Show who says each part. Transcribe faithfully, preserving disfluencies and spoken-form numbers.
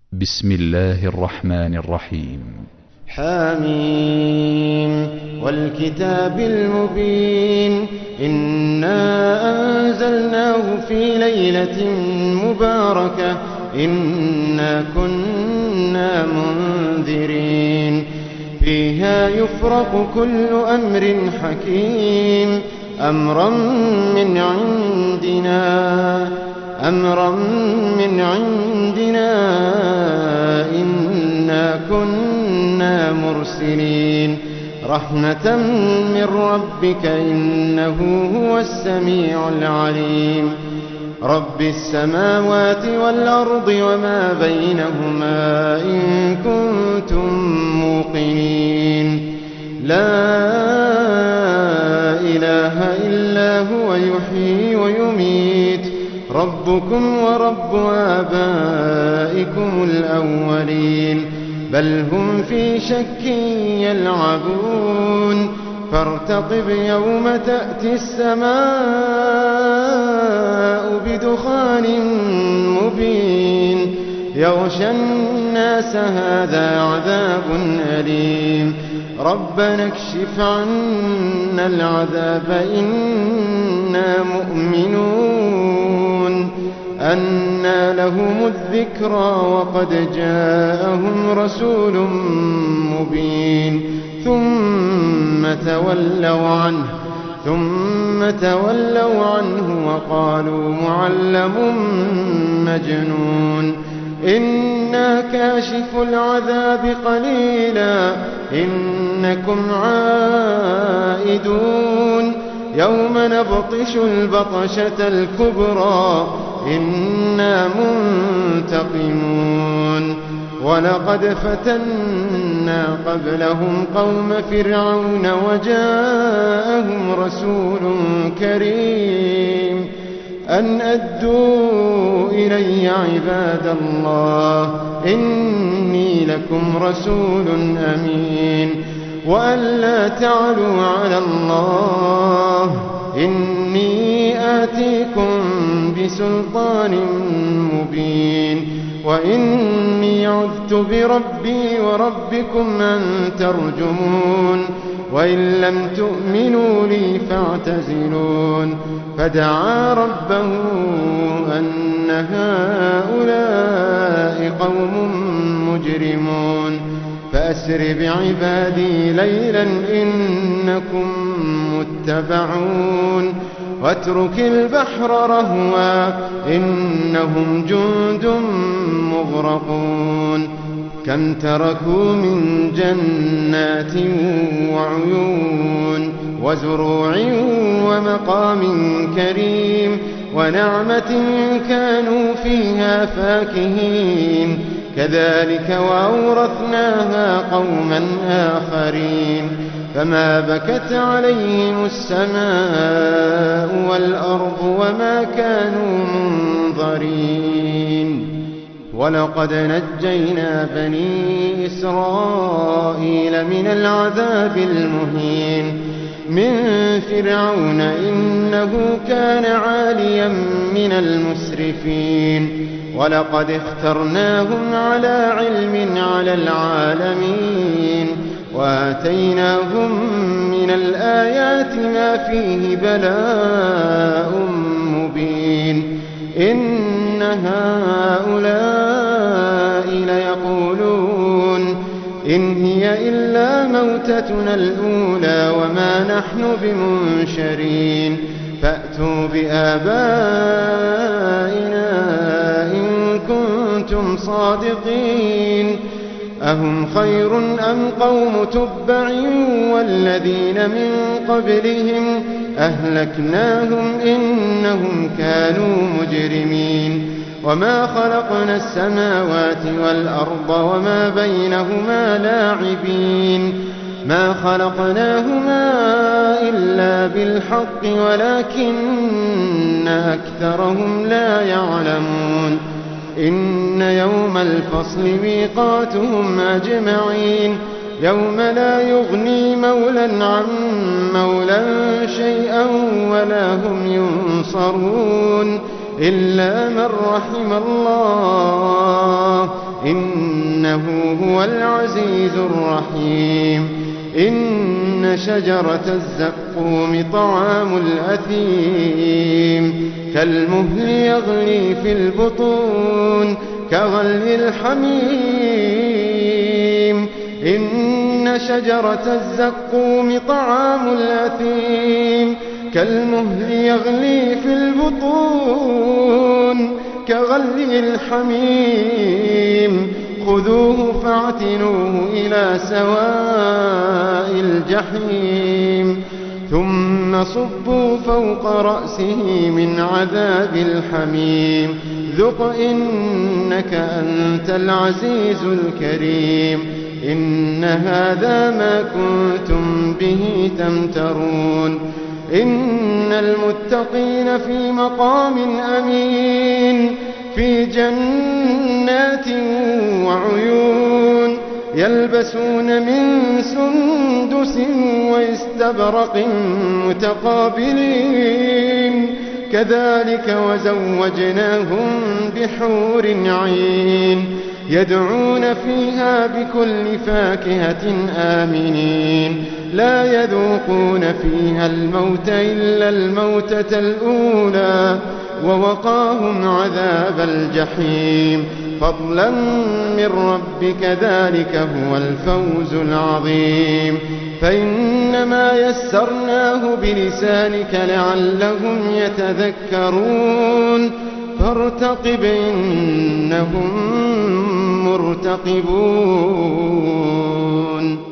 Speaker 1: بسم الله الرحمن الرحيم.
Speaker 2: حميم والكتاب المبين إنا أنزلناه في ليلة مباركة إنا كنا منذرين فيها يفرق كل أمر حكيم أمرا من عندنا أمرا من عندنا إنا كنا مرسلين رحمة من ربك إنه هو السميع العليم رب السماوات والأرض وما بينهما إن كنتم موقنين لا إله إلا هو يحيي ويميت ربكم ورب آبائكم الأولين بل هم في شك يلعبون فارتقب يوم تأتي السماء بدخان مبين يغشى الناس هذا عذاب أليم ربنا اكشف عنا العذاب إنا مؤمنون أنى لهم الذكرى وقد جاءهم رسول مبين ثم تولوا عنه ثم تولوا عنه وقالوا معلم مجنون إنا كاشف العذاب قليلا إنكم عائدون يوم نبطش البطشة الكبرى إنا منتقمون ولقد فتنا قبلهم قوم فرعون وجاءهم رسول كريم أن أدوا إلي عباد الله إني لكم رسول أمين وأن لا تعلوا على الله إني آتيكم بسلطان مبين وإني عذت بربي وربكم أن ترجمون وإن لم تؤمنوا لي فاعتزلون فدعا ربه أن هؤلاء قوم مجرمون فأسر بعبادي ليلا إنكم متبعون واترك البحر رهوا إنهم جند مغرقون كم تركوا من جنات وعيون وزروع ومقام كريم ونعمة كانوا فيها فاكهين كذلك وأورثناها قوما آخرين فما بكت عليهم السماء والأرض وما كانوا منظرين ولقد نجينا بني إسرائيل من العذاب المهين من فرعون إنه كان عاليا من المسرفين ولقد اخترناهم على علم على العالمين وآتيناهم من الآيات ما فيه بلاء مبين إن هؤلاء ليقولون إن هي إلا موتتنا الأولى وما نحن بمنشرين فأتوا بآبائنا إن كنتم صادقين أهم خير أم قوم تبع والذين من قبلهم أهلكناهم إنهم كانوا مجرمين وما خلقنا السماوات والأرض وما بينهما لاعبين ما خلقناهما إلا بالحق ولكن أكثرهم لا يعلمون إن يوم الفصل ميقاتهم أجمعين يوم لا يغني مولى عن مولى شيئا ولا هم ينصرون إلا من رحم الله إنه هو العزيز الرحيم. إن شجرة الزقوم طعام الأثيم كالمهل يغلي في البطون كغلي الحميم. إن شجرة الزقوم طعام الأثيم كالمهل يغلي في البطون كغلي الحميم. خذوه فاعتلوه إلى سواء الجحيم ثم صبوا فوق رأسه من عذاب الحميم ذق إنك أنت العزيز الكريم. إن هذا ما كنتم به تمترون. إن المتقين في مقام أمين في جنات وعيون يلبسون من سندس واستبرق متقابلين كذلك وزوجناهم بحور عين يدعون فيها بكل فاكهة آمنين لا يذوقون فيها الموت إلا الموتة الأولى ووقاهم عذاب الجحيم فضلا من ربك ذلك هو الفوز العظيم. فإنما يسرناه بلسانك لعلهم يتذكرون فارتقب إنهم مرتقبون.